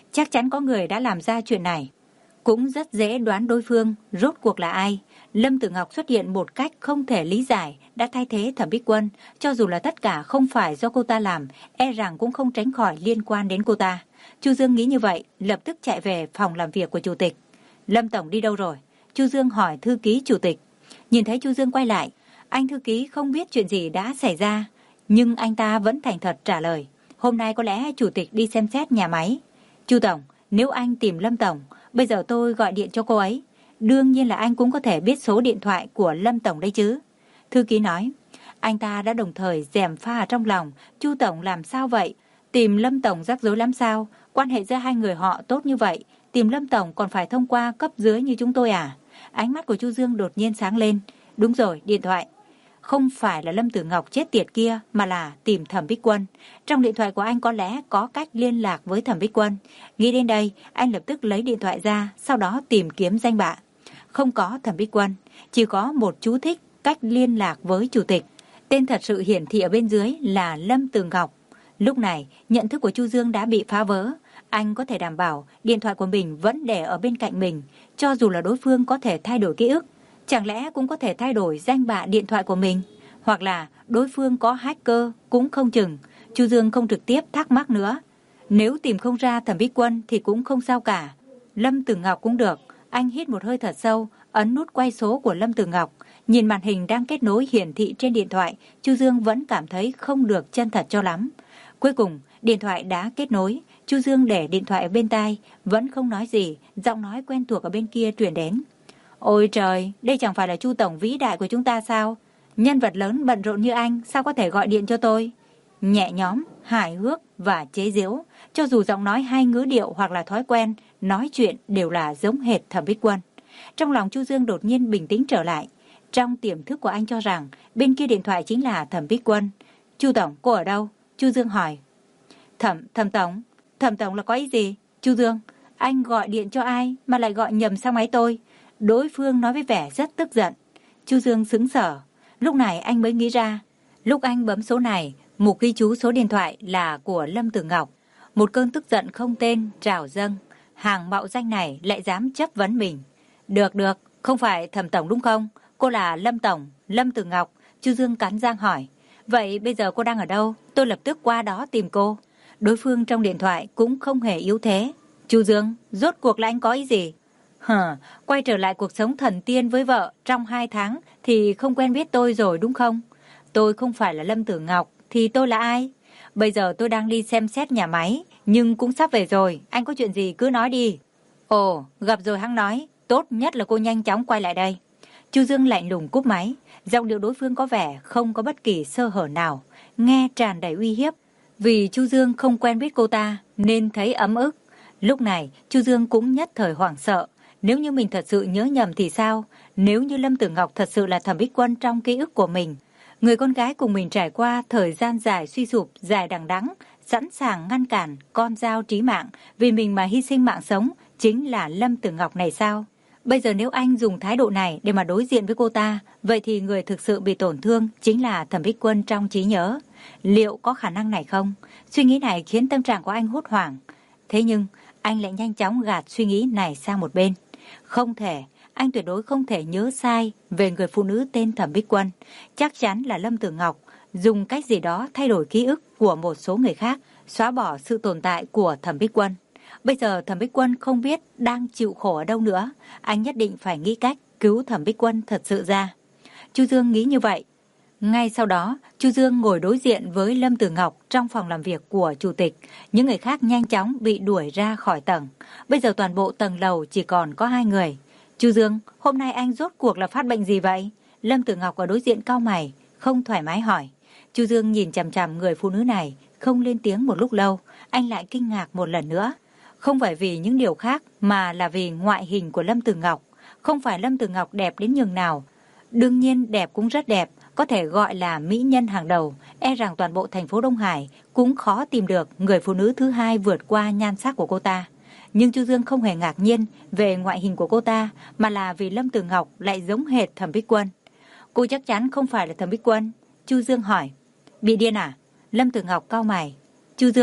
Chắc chắn có người đã làm ra chuyện này. Cũng rất dễ đoán đối phương rốt cuộc là ai. Lâm Tử Ngọc xuất hiện một cách không thể lý giải đã thay thế Thẩm Bích Quân. Cho dù là tất cả không phải do cô ta làm, e rằng cũng không tránh khỏi liên quan đến cô ta. Chu Dương nghĩ như vậy, lập tức chạy về phòng làm việc của chủ tịch. Lâm Tổng đi đâu rồi? Chu Dương hỏi thư ký chủ tịch. Nhìn thấy Chu Dương quay lại, anh thư ký không biết chuyện gì đã xảy ra, nhưng anh ta vẫn thành thật trả lời. Hôm nay có lẽ chủ tịch đi xem xét nhà máy. Chu Tổng, nếu anh tìm Lâm Tổng, bây giờ tôi gọi điện cho cô ấy. Đương nhiên là anh cũng có thể biết số điện thoại của Lâm Tổng đấy chứ. Thư ký nói. Anh ta đã đồng thời gièm pha trong lòng. Chu Tổng làm sao vậy? Tìm Lâm Tổng rắc rối lắm sao? Quan hệ giữa hai người họ tốt như vậy, tìm Lâm Tổng còn phải thông qua cấp dưới như chúng tôi à? Ánh mắt của Chu Dương đột nhiên sáng lên. Đúng rồi, điện thoại. Không phải là Lâm Tử Ngọc chết tiệt kia, mà là tìm Thẩm Bích Quân. Trong điện thoại của anh có lẽ có cách liên lạc với Thẩm Bích Quân. Nghĩ đến đây, anh lập tức lấy điện thoại ra, sau đó tìm kiếm danh bạ. Không có Thẩm Bích Quân, chỉ có một chú thích cách liên lạc với chủ tịch. Tên thật sự hiển thị ở bên dưới là Lâm Tử Ngọc. Lúc này, nhận thức của Chu Dương đã bị phá vỡ. Anh có thể đảm bảo điện thoại của mình vẫn để ở bên cạnh mình, cho dù là đối phương có thể thay đổi ký ức. Chẳng lẽ cũng có thể thay đổi danh bạ điện thoại của mình? Hoặc là đối phương có hacker cũng không chừng. Chu Dương không trực tiếp thắc mắc nữa. Nếu tìm không ra Thẩm Bích Quân thì cũng không sao cả. Lâm Tử Ngọc cũng được. Anh hít một hơi thật sâu, ấn nút quay số của Lâm Tử Ngọc. Nhìn màn hình đang kết nối hiển thị trên điện thoại, Chu Dương vẫn cảm thấy không được chân thật cho lắm. Cuối cùng, điện thoại đã kết nối. Chu Dương để điện thoại ở bên tai, vẫn không nói gì, giọng nói quen thuộc ở bên kia truyền đến. Ôi trời, đây chẳng phải là Chu Tổng vĩ đại của chúng ta sao? Nhân vật lớn bận rộn như anh, sao có thể gọi điện cho tôi? Nhẹ nhõm, hài hước và chế giễu, cho dù giọng nói hay ngữ điệu hoặc là thói quen, nói chuyện đều là giống hệt Thẩm Bích Quân. Trong lòng Chu Dương đột nhiên bình tĩnh trở lại. Trong tiềm thức của anh cho rằng bên kia điện thoại chính là Thẩm Bích Quân. Chu Tổng, cô ở đâu? Chu Dương hỏi. Thẩm, Thẩm Tổng, Thẩm Tổng là có ý gì? Chu Dương, anh gọi điện cho ai mà lại gọi nhầm sang máy tôi? Đối phương nói với vẻ rất tức giận. Chu Dương sững sờ. Lúc này anh mới nghĩ ra. Lúc anh bấm số này, mục ghi chú số điện thoại là của Lâm Tử Ngọc. Một cơn tức giận không tên trào dâng. Hàng mạo danh này lại dám chất vấn mình. Được được, không phải Thẩm Tổng đúng không? Cô là Lâm Tổng, Lâm Tử Ngọc. Chu Dương cắn răng hỏi. Vậy bây giờ cô đang ở đâu? Tôi lập tức qua đó tìm cô. Đối phương trong điện thoại cũng không hề yếu thế. Chu Dương, rốt cuộc là anh có ý gì? Hờ, quay trở lại cuộc sống thần tiên với vợ trong hai tháng thì không quen biết tôi rồi đúng không? Tôi không phải là Lâm Tử Ngọc thì tôi là ai? Bây giờ tôi đang đi xem xét nhà máy, nhưng cũng sắp về rồi, anh có chuyện gì cứ nói đi. Ồ, gặp rồi hắn nói, tốt nhất là cô nhanh chóng quay lại đây. Chu Dương lạnh lùng cúp máy, giọng điệu đối phương có vẻ không có bất kỳ sơ hở nào, nghe tràn đầy uy hiếp. Vì Chu Dương không quen biết cô ta nên thấy ấm ức. Lúc này, Chu Dương cũng nhất thời hoảng sợ. Nếu như mình thật sự nhớ nhầm thì sao? Nếu như Lâm Tử Ngọc thật sự là Thẩm Bích Quân trong ký ức của mình, người con gái cùng mình trải qua thời gian dài suy sụp, dài đằng đẵng, sẵn sàng ngăn cản con dao trí mạng vì mình mà hy sinh mạng sống, chính là Lâm Tử Ngọc này sao? Bây giờ nếu anh dùng thái độ này để mà đối diện với cô ta, vậy thì người thực sự bị tổn thương chính là Thẩm Bích Quân trong trí nhớ. Liệu có khả năng này không? Suy nghĩ này khiến tâm trạng của anh hốt hoảng. Thế nhưng, anh lại nhanh chóng gạt suy nghĩ này sang một bên. Không thể, anh tuyệt đối không thể nhớ sai về người phụ nữ tên Thẩm Bích Quân. Chắc chắn là Lâm Tử Ngọc dùng cách gì đó thay đổi ký ức của một số người khác, xóa bỏ sự tồn tại của Thẩm Bích Quân. Bây giờ Thẩm Bích Quân không biết đang chịu khổ ở đâu nữa. Anh nhất định phải nghĩ cách cứu Thẩm Bích Quân thật sự ra. Chu Dương nghĩ như vậy. Ngay sau đó, Chu Dương ngồi đối diện với Lâm Tử Ngọc trong phòng làm việc của chủ tịch. Những người khác nhanh chóng bị đuổi ra khỏi tầng. Bây giờ toàn bộ tầng lầu chỉ còn có hai người. Chu Dương, hôm nay anh rốt cuộc là phát bệnh gì vậy? Lâm Tử Ngọc ở đối diện cau mày, không thoải mái hỏi. Chu Dương nhìn chằm chằm người phụ nữ này, không lên tiếng một lúc lâu. Anh lại kinh ngạc một lần nữa. Không phải vì những điều khác mà là vì ngoại hình của Lâm Tử Ngọc. Không phải Lâm Tử Ngọc đẹp đến nhường nào. Đương nhiên đẹp cũng rất đẹp, có thể gọi là mỹ nhân hàng đầu. E rằng toàn bộ thành phố Đông Hải cũng khó tìm được người phụ nữ thứ hai vượt qua nhan sắc của cô ta. Nhưng Chu Dương không hề ngạc nhiên về ngoại hình của cô ta, mà là vì Lâm Tử Ngọc lại giống hệt Thẩm Bích Quân. Cô chắc chắn không phải là Thẩm Bích Quân. Chu Dương hỏi. Bị điên à? Lâm Tử Ngọc cau mày. Chu Dương,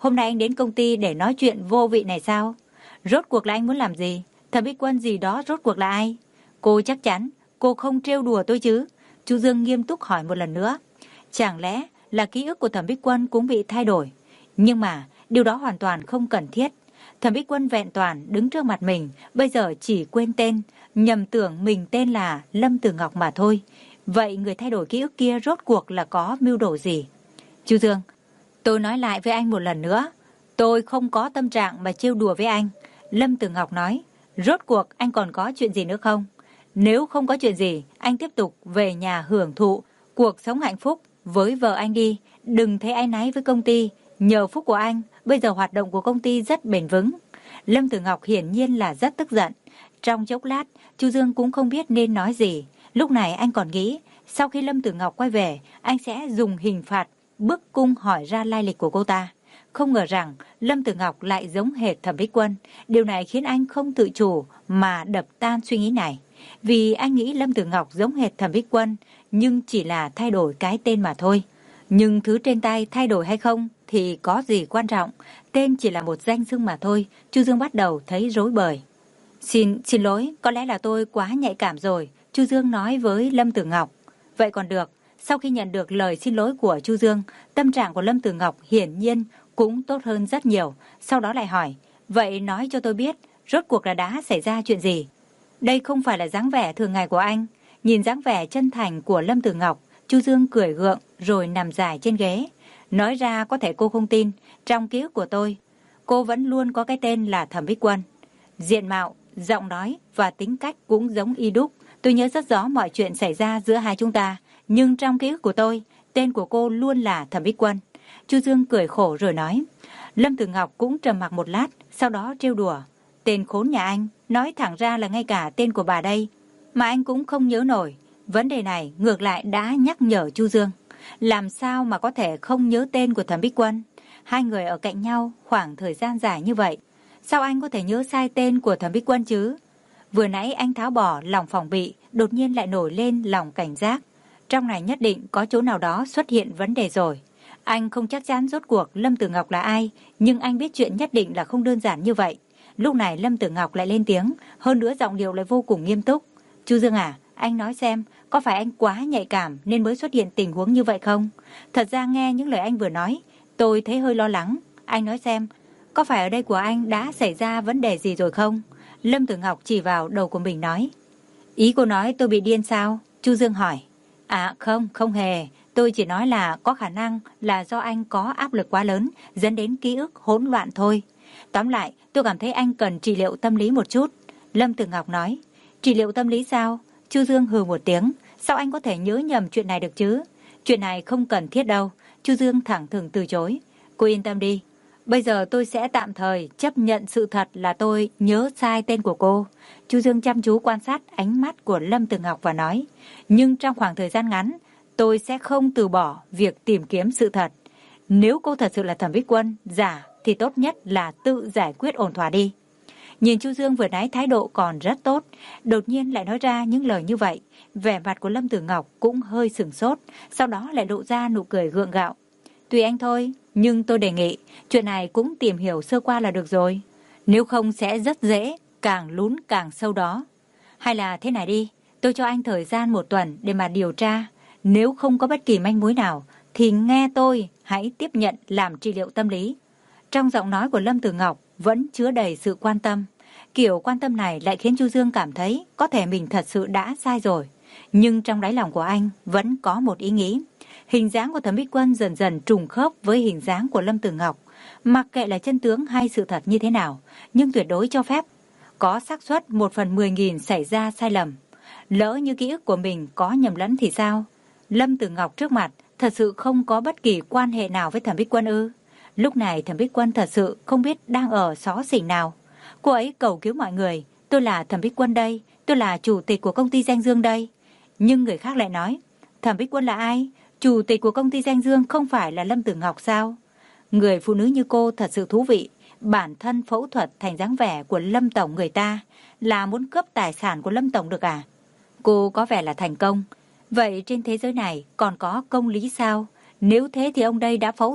hôm nay anh đến công ty để nói chuyện vô vị này sao? Rốt cuộc là anh muốn làm gì? Thẩm Bích Quân gì đó rốt cuộc là ai? Cô chắc chắn cô không trêu đùa tôi chứ? Chu Dương nghiêm túc hỏi một lần nữa. Chẳng lẽ là ký ức của Thẩm Bích Quân cũng bị thay đổi? Nhưng mà điều đó hoàn toàn không cần thiết. Thẩm Bích Quân vẹn toàn đứng trước mặt mình, bây giờ chỉ quên tên, nhầm tưởng mình tên là Lâm Tử Ngọc mà thôi. Vậy người thay đổi ký ức kia rốt cuộc là có mưu đồ gì? Chu Dương, tôi nói lại với anh một lần nữa, tôi không có tâm trạng mà trêu đùa với anh. Lâm Tử Ngọc nói, rốt cuộc anh còn có chuyện gì nữa không? Nếu không có chuyện gì, anh tiếp tục về nhà hưởng thụ cuộc sống hạnh phúc với vợ anh đi. Đừng thấy áy náy với công ty. Nhờ phúc của anh, bây giờ hoạt động của công ty rất bền vững. Lâm Tử Ngọc hiển nhiên là rất tức giận. Trong chốc lát, Chu Dương cũng không biết nên nói gì. Lúc này anh còn nghĩ, sau khi Lâm Tử Ngọc quay về, anh sẽ dùng hình phạt bức cung hỏi ra lai lịch của cô ta. Không ngờ rằng Lâm Tử Ngọc lại giống hệt Thẩm Bích Quân. Điều này khiến anh không tự chủ mà đập tan suy nghĩ này. Vì anh nghĩ Lâm Tử Ngọc giống hệt Thẩm Bích Quân, nhưng chỉ là thay đổi cái tên mà thôi. Nhưng thứ trên tay thay đổi hay không thì có gì quan trọng, tên chỉ là một danh xưng mà thôi. Chu Dương bắt đầu thấy rối bời. Xin, xin lỗi, có lẽ là tôi quá nhạy cảm rồi, Chu Dương nói với Lâm Tử Ngọc. Vậy còn được, sau khi nhận được lời xin lỗi của Chu Dương, tâm trạng của Lâm Tử Ngọc hiển nhiên cũng tốt hơn rất nhiều. Sau đó lại hỏi, vậy nói cho tôi biết, rốt cuộc là đã xảy ra chuyện gì? Đây không phải là dáng vẻ thường ngày của anh. Nhìn dáng vẻ chân thành của Lâm Tử Ngọc, Chu Dương cười gượng rồi nằm dài trên ghế. Nói ra có thể cô không tin, trong ký ức của tôi, cô vẫn luôn có cái tên là Thẩm Bích Quân. Diện mạo, giọng nói và tính cách cũng giống y đúc. Tôi nhớ rất rõ mọi chuyện xảy ra giữa hai chúng ta, nhưng trong ký ức của tôi, tên của cô luôn là Thẩm Bích Quân. Chu Dương cười khổ rồi nói. Lâm Tử Ngọc cũng trầm mặc một lát, sau đó trêu đùa. Tên khốn nhà anh, nói thẳng ra là ngay cả tên của bà đây mà anh cũng không nhớ nổi. Vấn đề này ngược lại đã nhắc nhở Chu Dương. Làm sao mà có thể không nhớ tên của Thẩm Bích Quân? Hai người ở cạnh nhau khoảng thời gian dài như vậy, sao anh có thể nhớ sai tên của Thẩm Bích Quân chứ? Vừa nãy anh tháo bỏ lòng phòng bị, đột nhiên lại nổi lên lòng cảnh giác. Trong này nhất định có chỗ nào đó xuất hiện vấn đề rồi. Anh không chắc chắn rốt cuộc Lâm Tử Ngọc là ai, nhưng anh biết chuyện nhất định là không đơn giản như vậy. Lúc này Lâm Tử Ngọc lại lên tiếng, hơn nữa giọng điệu lại vô cùng nghiêm túc. Chu Dương à, anh nói xem, có phải anh quá nhạy cảm nên mới xuất hiện tình huống như vậy không? Thật ra nghe những lời anh vừa nói, tôi thấy hơi lo lắng. Anh nói xem, có phải ở đây của anh đã xảy ra vấn đề gì rồi không? Lâm Tử Ngọc chỉ vào đầu của mình nói. Ý cô nói tôi bị điên sao? Chu Dương hỏi. À không, không hề. Tôi chỉ nói là có khả năng là do anh có áp lực quá lớn, dẫn đến ký ức hỗn loạn thôi. Tóm lại, tôi cảm thấy anh cần trị liệu tâm lý một chút. Lâm Tử Ngọc nói. Trị liệu tâm lý sao? Chu Dương hừ một tiếng. Sao anh có thể nhớ nhầm chuyện này được chứ? Chuyện này không cần thiết đâu. Chu Dương thẳng thừng từ chối. Cô yên tâm đi. Bây giờ tôi sẽ tạm thời chấp nhận sự thật là tôi nhớ sai tên của cô. Chu Dương chăm chú quan sát ánh mắt của Lâm Tử Ngọc và nói. Nhưng trong khoảng thời gian ngắn, tôi sẽ không từ bỏ việc tìm kiếm sự thật. Nếu cô thật sự là Thẩm Bích Quân giả thì tốt nhất là tự giải quyết ổn thỏa đi. Nhìn Chu Dương vừa nãy thái độ còn rất tốt, đột nhiên lại nói ra những lời như vậy, vẻ mặt của Lâm Tử Ngọc cũng hơi sửng sốt, sau đó lại lộ ra nụ cười gượng gạo. Tùy anh thôi, nhưng tôi đề nghị chuyện này cũng tìm hiểu sơ qua là được rồi. Nếu không sẽ rất dễ, càng lún càng sâu đó. Hay là thế này đi, tôi cho anh thời gian một tuần để mà điều tra. Nếu không có bất kỳ manh mối nào, thì nghe tôi hãy tiếp nhận làm trị liệu tâm lý. Trong giọng nói của Lâm Tử Ngọc vẫn chứa đầy sự quan tâm. Kiểu quan tâm này lại khiến Chu Dương cảm thấy có thể mình thật sự đã sai rồi. Nhưng trong đáy lòng của anh vẫn có một ý nghĩ. Hình dáng của Thẩm Bích Quân dần dần trùng khớp với hình dáng của Lâm Tử Ngọc. Mặc kệ là chân tướng hay sự thật như thế nào, nhưng tuyệt đối cho phép có xác suất một phần mười nghìn xảy ra sai lầm. Lỡ như ký ức của mình có nhầm lẫn thì sao? Lâm Tử Ngọc trước mặt thật sự không có bất kỳ quan hệ nào với Thẩm Bích Quân ư? Lúc này Thẩm Bích Quân thật sự không biết đang ở xó xỉnh nào. Cô ấy cầu cứu mọi người. Tôi là Thẩm Bích Quân đây. Tôi là chủ tịch của công ty Danh Dương đây. Nhưng người khác lại nói, Thẩm Bích Quân là ai? Chủ tịch của công ty Danh Dương không phải là Lâm Tử Ngọc sao? Người phụ nữ như cô thật sự thú vị. Bản thân phẫu thuật thành dáng vẻ của Lâm Tổng người ta là muốn cướp tài sản của Lâm Tổng được à? Cô có vẻ là thành công. Vậy trên thế giới này còn có công lý sao? Nếu thế thì ông đây đã phẫu thuật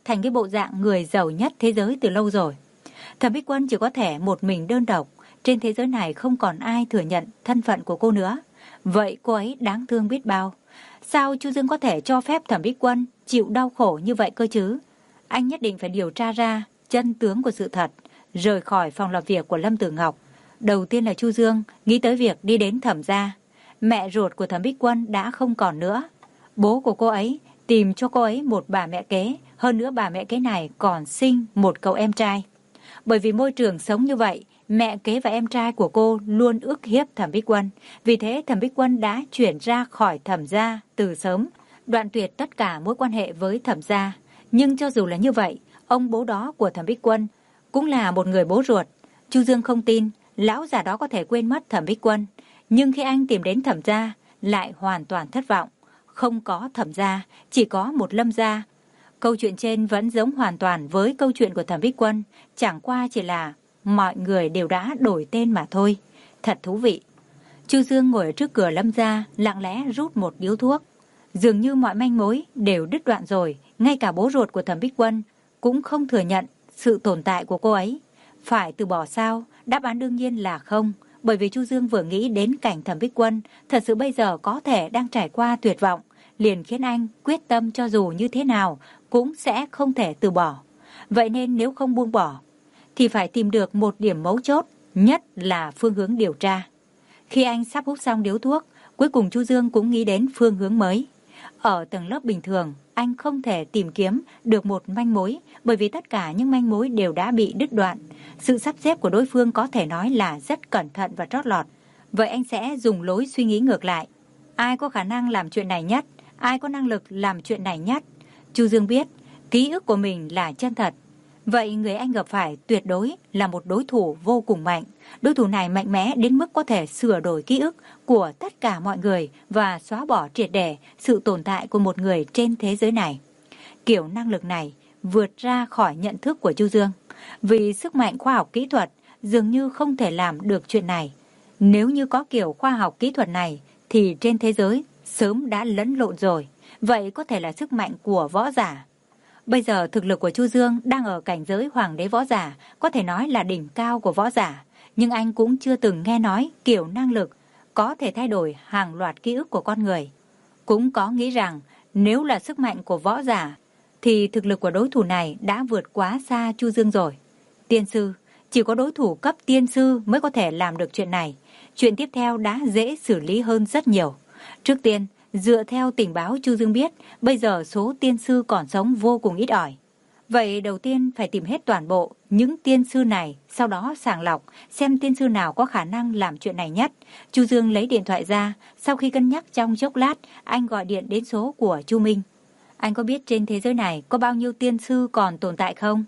thành cái bộ dạng người giàu nhất thế giới từ lâu rồi. Thẩm Bích Quân chỉ có thể một mình đơn độc, trên thế giới này không còn ai thừa nhận thân phận của cô nữa. Vậy cô ấy đáng thương biết bao. Sao Chu Dương có thể cho phép Thẩm Bích Quân chịu đau khổ như vậy cơ chứ? Anh nhất định phải điều tra ra chân tướng của sự thật, rời khỏi phòng làm việc của Lâm Tử Ngọc. Đầu tiên là Chu Dương nghĩ tới việc đi đến Thẩm gia. Mẹ ruột của Thẩm Bích Quân đã không còn nữa. Bố của cô ấy tìm cho cô ấy một bà mẹ kế, hơn nữa bà mẹ kế này còn sinh một cậu em trai. Bởi vì môi trường sống như vậy, mẹ kế và em trai của cô luôn ức hiếp Thẩm Bích Quân. Vì thế Thẩm Bích Quân đã chuyển ra khỏi Thẩm gia từ sớm, đoạn tuyệt tất cả mối quan hệ với Thẩm gia. Nhưng cho dù là như vậy, ông bố đó của Thẩm Bích Quân cũng là một người bố ruột. Chu Dương không tin lão già đó có thể quên mất Thẩm Bích Quân. Nhưng khi anh tìm đến Thẩm gia, lại hoàn toàn thất vọng. Không có Thẩm gia, chỉ có một Lâm gia. Câu chuyện trên vẫn giống hoàn toàn với câu chuyện của Thẩm Bích Quân, chẳng qua chỉ là mọi người đều đã đổi tên mà thôi. Thật thú vị. Chu Dương ngồi ở trước cửa Lâm gia, lặng lẽ rút một điếu thuốc. Dường như mọi manh mối đều đứt đoạn rồi, ngay cả bố ruột của Thẩm Bích Quân cũng không thừa nhận sự tồn tại của cô ấy. Phải từ bỏ sao? Đáp án đương nhiên là không, bởi vì Chu Dương vừa nghĩ đến cảnh Thẩm Bích Quân thật sự bây giờ có thể đang trải qua tuyệt vọng, liền khiến anh quyết tâm cho dù như thế nào cũng sẽ không thể từ bỏ. Vậy nên nếu không buông bỏ thì phải tìm được một điểm mấu chốt, nhất là phương hướng điều tra. Khi anh sắp hút xong điếu thuốc, cuối cùng Chu Dương cũng nghĩ đến phương hướng mới. Ở tầng lớp bình thường, anh không thể tìm kiếm được một manh mối, bởi vì tất cả những manh mối đều đã bị đứt đoạn. Sự sắp xếp của đối phương có thể nói là rất cẩn thận và trót lọt. Vậy anh sẽ dùng lối suy nghĩ ngược lại. Ai có khả năng làm chuyện này nhất? Ai có năng lực làm chuyện này nhất? Chu Dương biết, ký ức của mình là chân thật. Vậy người anh gặp phải tuyệt đối là một đối thủ vô cùng mạnh. Đối thủ này mạnh mẽ đến mức có thể sửa đổi ký ức của tất cả mọi người và xóa bỏ triệt để sự tồn tại của một người trên thế giới này. Kiểu năng lực này vượt ra khỏi nhận thức của Chu Dương. Vì sức mạnh khoa học kỹ thuật dường như không thể làm được chuyện này. Nếu như có kiểu khoa học kỹ thuật này thì trên thế giới sớm đã lẫn lộn rồi. Vậy có thể là sức mạnh của võ giả. Bây giờ thực lực của Chu Dương đang ở cảnh giới hoàng đế võ giả, có thể nói là đỉnh cao của võ giả. Nhưng anh cũng chưa từng nghe nói kiểu năng lực có thể thay đổi hàng loạt ký ức của con người. Cũng có nghĩ rằng nếu là sức mạnh của võ giả thì thực lực của đối thủ này đã vượt quá xa Chu Dương rồi. Tiên sư, chỉ có đối thủ cấp tiên sư mới có thể làm được chuyện này. Chuyện tiếp theo đã dễ xử lý hơn rất nhiều. Trước tiên, dựa theo tình báo Chu Dương biết, bây giờ số tiên sư còn sống vô cùng ít ỏi. Vậy đầu tiên phải tìm hết toàn bộ những tiên sư này, sau đó sàng lọc, xem tiên sư nào có khả năng làm chuyện này nhất. Chu Dương lấy điện thoại ra, sau khi cân nhắc trong chốc lát, anh gọi điện đến số của Chu Minh. Anh có biết trên thế giới này có bao nhiêu tiên sư còn tồn tại không?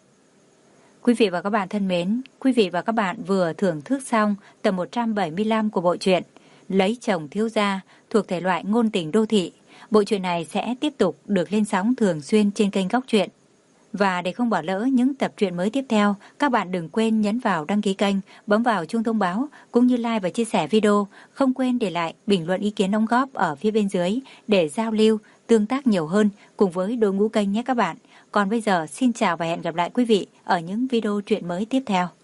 Quý vị và các bạn thân mến, quý vị và các bạn vừa thưởng thức xong tập một trăm bảy mươi lăm của bộ truyện Lấy chồng thiếu gia thuộc thể loại ngôn tình đô thị. Bộ truyện này sẽ tiếp tục được lên sóng thường xuyên trên kênh Góc Truyện. Và để không bỏ lỡ những tập truyện mới tiếp theo, các bạn đừng quên nhấn vào đăng ký kênh, bấm vào chuông thông báo, cũng như like và chia sẻ video. Không quên để lại bình luận ý kiến đóng góp ở phía bên dưới để giao lưu, tương tác nhiều hơn cùng với đội ngũ kênh nhé các bạn. Còn bây giờ xin chào và hẹn gặp lại quý vị ở những video truyện mới tiếp theo.